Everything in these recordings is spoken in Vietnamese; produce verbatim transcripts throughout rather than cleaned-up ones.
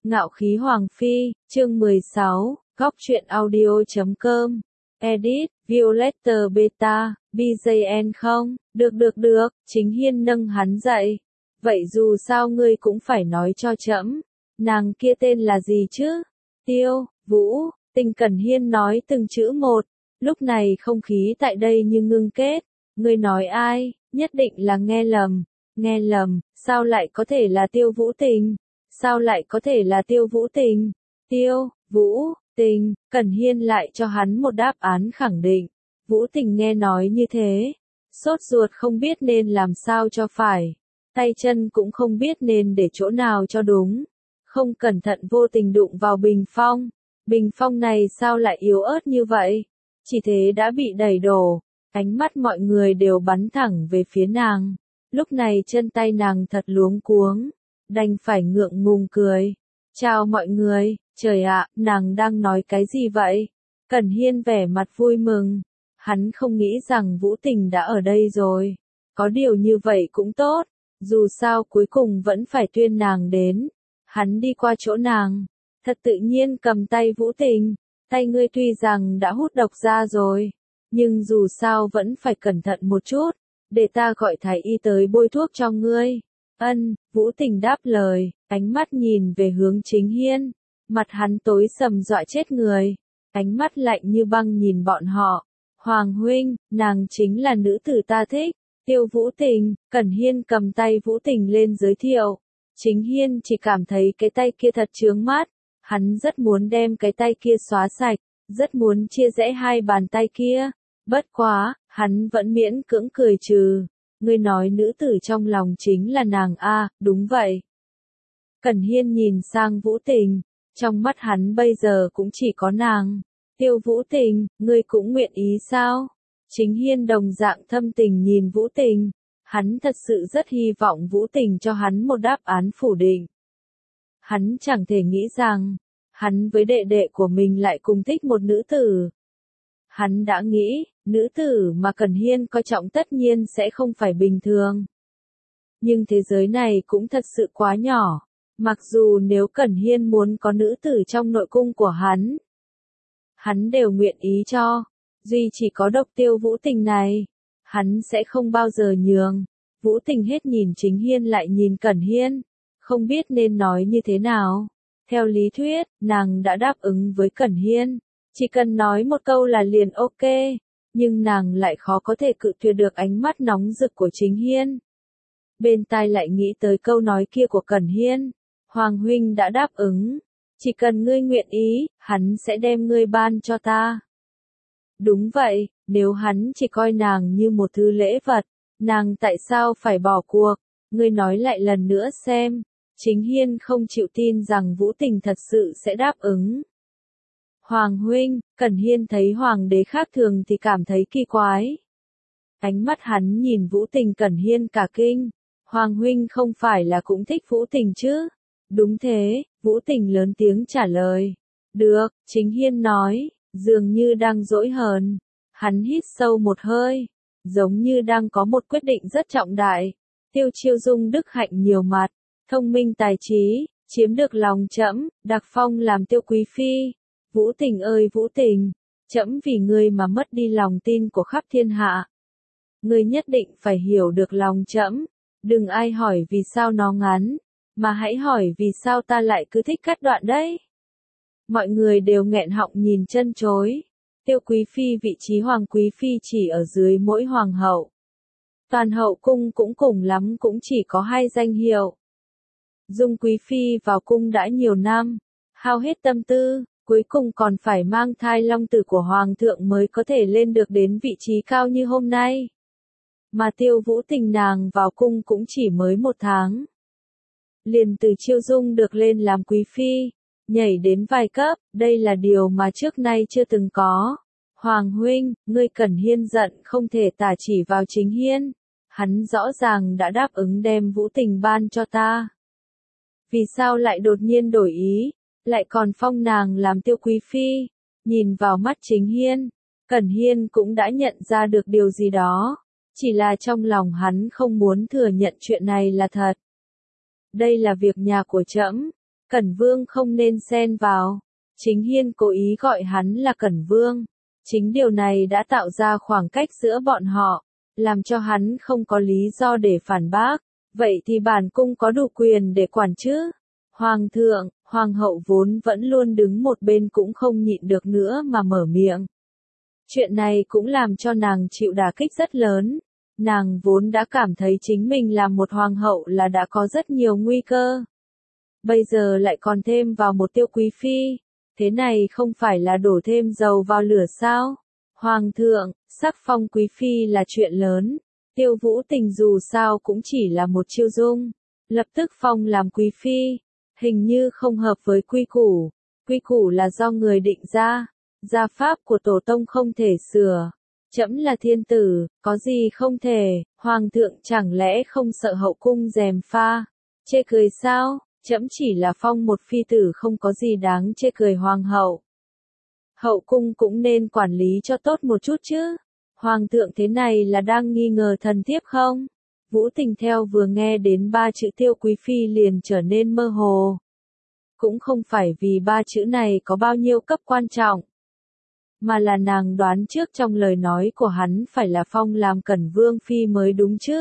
Ngạo khí Hoàng Phi, chương mười sáu, góc truyện audio chấm com. Edit, Violetta Beta, bê gi en không, được được được, Chính Hiên nâng hắn dậy. Vậy dù sao ngươi cũng phải nói cho trẫm, nàng kia tên là gì chứ? Tiêu, Vũ, Tình Cẩn Hiên nói từng chữ một, lúc này không khí tại đây như ngưng kết. Ngươi nói ai, nhất định là nghe lầm, nghe lầm, sao lại có thể là Tiêu Vũ Tình? Sao lại có thể là Tiêu Vũ Tình? Tiêu, Vũ, Tình, Cẩn Hiên lại cho hắn một đáp án khẳng định. Vũ Tình nghe nói như thế, sốt ruột không biết nên làm sao cho phải, tay chân cũng không biết nên để chỗ nào cho đúng. Không cẩn thận vô tình đụng vào bình phong, bình phong này sao lại yếu ớt như vậy? Chỉ thế đã bị đẩy đổ, ánh mắt mọi người đều bắn thẳng về phía nàng. Lúc này chân tay nàng thật luống cuống, đành phải ngượng ngùng cười. Chào mọi người, trời ạ, nàng đang nói cái gì vậy? Cẩn Hiên vẻ mặt vui mừng, hắn không nghĩ rằng Vũ Tình đã ở đây rồi. Có điều như vậy cũng tốt, dù sao cuối cùng vẫn phải tuyên nàng đến. Hắn đi qua chỗ nàng, thật tự nhiên cầm tay Vũ Tình. Tay ngươi tuy rằng đã hút độc ra rồi, nhưng dù sao vẫn phải cẩn thận một chút, để ta gọi thái y tới bôi thuốc cho ngươi. Ân, Vũ Tình đáp lời, ánh mắt nhìn về hướng Chính Hiên, mặt hắn tối sầm dọa chết người, ánh mắt lạnh như băng nhìn bọn họ. Hoàng huynh, nàng chính là nữ tử ta thích, Tiêu Vũ Tình. Cẩn Hiên cầm tay Vũ Tình lên giới thiệu. Chính Hiên chỉ cảm thấy cái tay kia thật chướng mắt, hắn rất muốn đem cái tay kia xóa sạch, rất muốn chia rẽ hai bàn tay kia. Bất quá, hắn vẫn miễn cưỡng cười trừ. Ngươi nói nữ tử trong lòng chính là nàng a? Đúng vậy. Cẩn Hiên nhìn sang Vũ Tình, trong mắt hắn bây giờ cũng chỉ có nàng. Tiêu Vũ Tình, ngươi cũng nguyện ý sao? Chính Hiên đồng dạng thâm tình nhìn Vũ Tình, hắn thật sự rất hy vọng Vũ Tình cho hắn một đáp án phủ định. Hắn chẳng thể nghĩ rằng, hắn với đệ đệ của mình lại cùng thích một nữ tử. Hắn đã nghĩ, nữ tử mà Cẩn Hiên coi trọng tất nhiên sẽ không phải bình thường. Nhưng thế giới này cũng thật sự quá nhỏ, mặc dù nếu Cẩn Hiên muốn có nữ tử trong nội cung của hắn, hắn đều nguyện ý cho, duy chỉ có độc Tiêu Vũ Tình này, hắn sẽ không bao giờ nhường. Vũ Tình hết nhìn Chính Hiên lại nhìn Cẩn Hiên, không biết nên nói như thế nào. Theo lý thuyết, nàng đã đáp ứng với Cẩn Hiên, chỉ cần nói một câu là liền ok, nhưng nàng lại khó có thể cự tuyệt được ánh mắt nóng rực của Chính Hiên. Bên tai lại nghĩ tới câu nói kia của Cẩn Hiên, Hoàng huynh đã đáp ứng, chỉ cần ngươi nguyện ý, hắn sẽ đem ngươi ban cho ta. Đúng vậy, nếu hắn chỉ coi nàng như một thứ lễ vật, nàng tại sao phải bỏ cuộc? Ngươi nói lại lần nữa xem. Chính Hiên không chịu tin rằng Vũ Tình thật sự sẽ đáp ứng. Hoàng huynh, Cẩn Hiên thấy hoàng đế khác thường thì cảm thấy kỳ quái. Ánh mắt hắn nhìn Vũ Tình. Cẩn Hiên cả kinh. Hoàng huynh không phải là cũng thích Vũ Tình chứ? Đúng thế, Vũ Tình lớn tiếng trả lời. Được, Chính Hiên nói, dường như đang dỗi hờn. Hắn hít sâu một hơi, giống như đang có một quyết định rất trọng đại. Tiêu Chiêu Dung đức hạnh nhiều mặt, thông minh tài trí, chiếm được lòng trẫm, đặc phong làm Tiêu quý phi. Vũ Tình ơi Vũ Tình, trẫm vì ngươi mà mất đi lòng tin của khắp thiên hạ. Ngươi nhất định phải hiểu được lòng trẫm, đừng ai hỏi vì sao nó ngắn, mà hãy hỏi vì sao ta lại cứ thích cắt đoạn đấy. Mọi người đều nghẹn họng nhìn chân chối. Tiêu quý phi vị trí hoàng quý phi chỉ ở dưới mỗi hoàng hậu. Toàn hậu cung cũng cùng lắm cũng chỉ có hai danh hiệu. Dung quý phi vào cung đã nhiều năm, hao hết tâm tư, cuối cùng còn phải mang thai long tử của hoàng thượng mới có thể lên được đến vị trí cao như hôm nay. Mà Tiêu Vũ Tình nàng vào cung cũng chỉ mới một tháng. Liền từ Chiêu Dung được lên làm quý phi, nhảy đến vài cấp, đây là điều mà trước nay chưa từng có. Hoàng huynh, ngươi Cẩn Hiên giận không thể tả chỉ vào Chính Hiên. Hắn rõ ràng đã đáp ứng đem Vũ Tình ban cho ta. Vì sao lại đột nhiên đổi ý, lại còn phong nàng làm Tiêu quý phi? Nhìn vào mắt Chính Hiên, Cẩn Hiên cũng đã nhận ra được điều gì đó. Chỉ là trong lòng hắn không muốn thừa nhận chuyện này là thật. Đây là việc nhà của trẫm, Cẩn Vương không nên xen vào. Chính Hiên cố ý gọi hắn là Cẩn Vương. Chính điều này đã tạo ra khoảng cách giữa bọn họ, làm cho hắn không có lý do để phản bác. Vậy thì bản cung có đủ quyền để quản chứ? Hoàng thượng, hoàng hậu vốn vẫn luôn đứng một bên cũng không nhịn được nữa mà mở miệng. Chuyện này cũng làm cho nàng chịu đả kích rất lớn. Nàng vốn đã cảm thấy chính mình làm một hoàng hậu là đã có rất nhiều nguy cơ. Bây giờ lại còn thêm vào một Tiêu Quý Phi. Thế này không phải là đổ thêm dầu vào lửa sao? Hoàng thượng, sắc phong Quý Phi là chuyện lớn. Tiêu Vũ Tình dù sao cũng chỉ là một chiêu dung. Lập tức phong làm Quý Phi. Hình như không hợp với quy củ. Quy củ là do người định ra. Gia pháp của tổ tông không thể sửa. Trẫm là thiên tử, có gì không thể, hoàng thượng chẳng lẽ không sợ hậu cung gièm pha. Chê cười sao, trẫm chỉ là phong một phi tử không có gì đáng chê cười hoàng hậu. Hậu cung cũng nên quản lý cho tốt một chút chứ. Hoàng thượng thế này là đang nghi ngờ thần thiếp không? Vũ Tình theo vừa nghe đến ba chữ Tiêu Quý Phi liền trở nên mơ hồ. Cũng không phải vì ba chữ này có bao nhiêu cấp quan trọng, mà là nàng đoán trước trong lời nói của hắn phải là phong làm Cẩn Vương Phi mới đúng chứ.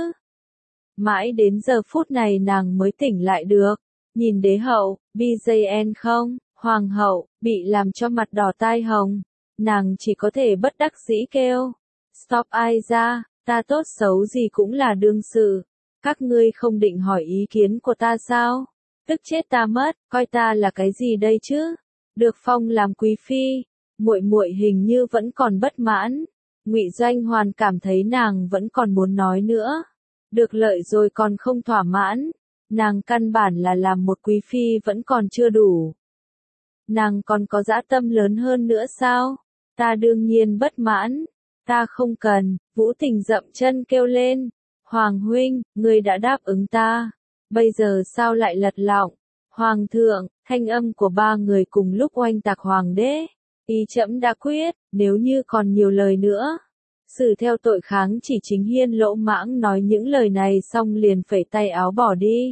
Mãi đến giờ phút này nàng mới tỉnh lại được, nhìn đế hậu, bê giê en không, hoàng hậu, bị làm cho mặt đỏ tai hồng, nàng chỉ có thể bất đắc dĩ kêu, stop ai ra, ta tốt xấu gì cũng là đương sự, các ngươi không định hỏi ý kiến của ta sao, tức chết ta mất, coi ta là cái gì đây chứ, được phong làm quý phi. Muội muội hình như vẫn còn bất mãn. Ngụy Doanh Hoàn cảm thấy nàng vẫn còn muốn nói nữa. Được lợi rồi còn không thỏa mãn. Nàng căn bản là làm một quý phi vẫn còn chưa đủ. Nàng còn có dã tâm lớn hơn nữa sao? Ta đương nhiên bất mãn. Ta không cần. Vũ Tình dậm chân kêu lên. Hoàng huynh, ngươi đã đáp ứng ta. Bây giờ sao lại lật lọng? Hoàng thượng, thanh âm của ba người cùng lúc oanh tạc hoàng đế. Ý trẫm đã quyết, nếu như còn nhiều lời nữa. Xử theo tội kháng chỉ Chính Hiên lỗ mãng nói những lời này xong liền phẩy tay áo bỏ đi.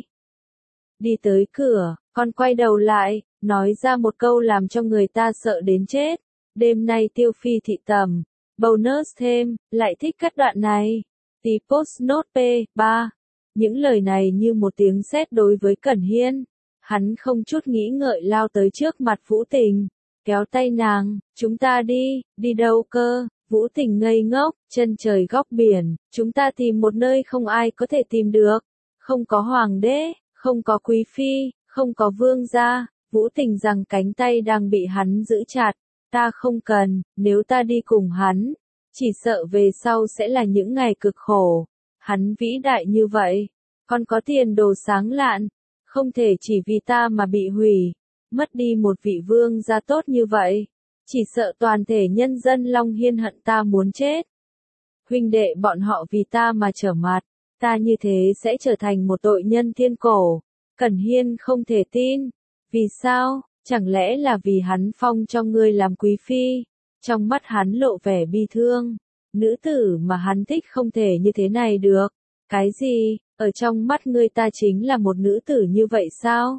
Đi tới cửa, con quay đầu lại, nói ra một câu làm cho người ta sợ đến chết. Đêm nay Tiêu Phi thị tầm, bonus thêm, lại thích cắt đoạn này. Tí post note P ba. Những lời này như một tiếng sét đối với Cẩn Hiên. Hắn không chút nghĩ ngợi lao tới trước mặt Vũ Tình. Kéo tay nàng, chúng ta đi, đi đâu cơ, Vũ Tình ngây ngốc, chân trời góc biển, chúng ta tìm một nơi không ai có thể tìm được, không có hoàng đế, không có quý phi, không có vương gia, Vũ Tình rằng cánh tay đang bị hắn giữ chặt, ta không cần, nếu ta đi cùng hắn, chỉ sợ về sau sẽ là những ngày cực khổ, hắn vĩ đại như vậy, còn có tiền đồ sáng lạn, không thể chỉ vì ta mà bị hủy. Mất đi một vị vương gia tốt như vậy, chỉ sợ toàn thể nhân dân Long Hiên hận ta muốn chết. Huynh đệ bọn họ vì ta mà trở mặt, ta như thế sẽ trở thành một tội nhân thiên cổ. Cẩn Hiên không thể tin. Vì sao? Chẳng lẽ là vì hắn phong cho ngươi làm quý phi? Trong mắt hắn lộ vẻ bi thương. Nữ tử mà hắn thích không thể như thế này được. Cái gì? Ở trong mắt ngươi ta chính là một nữ tử như vậy sao?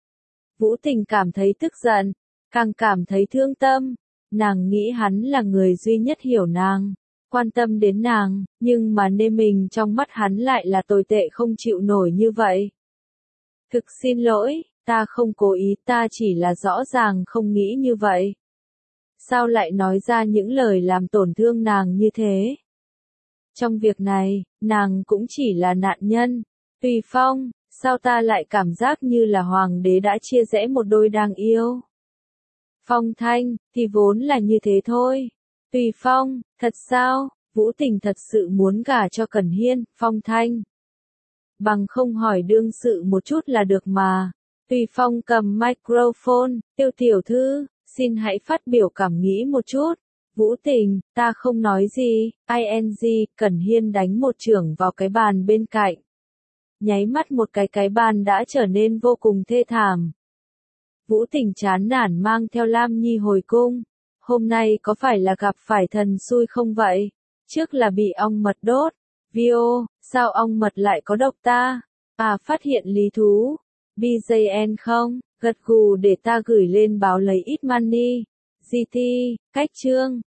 Vũ Tình cảm thấy tức giận, càng cảm thấy thương tâm. Nàng nghĩ hắn là người duy nhất hiểu nàng, quan tâm đến nàng, nhưng mà nê mình trong mắt hắn lại là tồi tệ không chịu nổi như vậy. Thực xin lỗi, ta không cố ý, ta chỉ là rõ ràng không nghĩ như vậy. Sao lại nói ra những lời làm tổn thương nàng như thế? Trong việc này, nàng cũng chỉ là nạn nhân. Tùy Phong, sao ta lại cảm giác như là hoàng đế đã chia rẽ một đôi đang yêu? Phong Thanh, thì vốn là như thế thôi. Tùy Phong, thật sao? Vũ Tình thật sự muốn gả cho Cẩn Hiên, Phong Thanh. Bằng không hỏi đương sự một chút là được mà. Tùy Phong cầm microphone, Tiêu tiểu thư, xin hãy phát biểu cảm nghĩ một chút. Vũ Tình, ta không nói gì, ing, Cẩn Hiên đánh một chưởng vào cái bàn bên cạnh. Nháy mắt một cái cái bàn đã trở nên vô cùng thê thảm. Vũ Tình chán nản mang theo Lam Nhi hồi cung. Hôm nay có phải là gặp phải thần xui không vậy? Trước là bị ong mật đốt. Vio, sao ong mật lại có độc ta? À phát hiện lý thú. bê giê en không? Gật gù để ta gửi lên báo lấy ít money. giê tê, cách chương.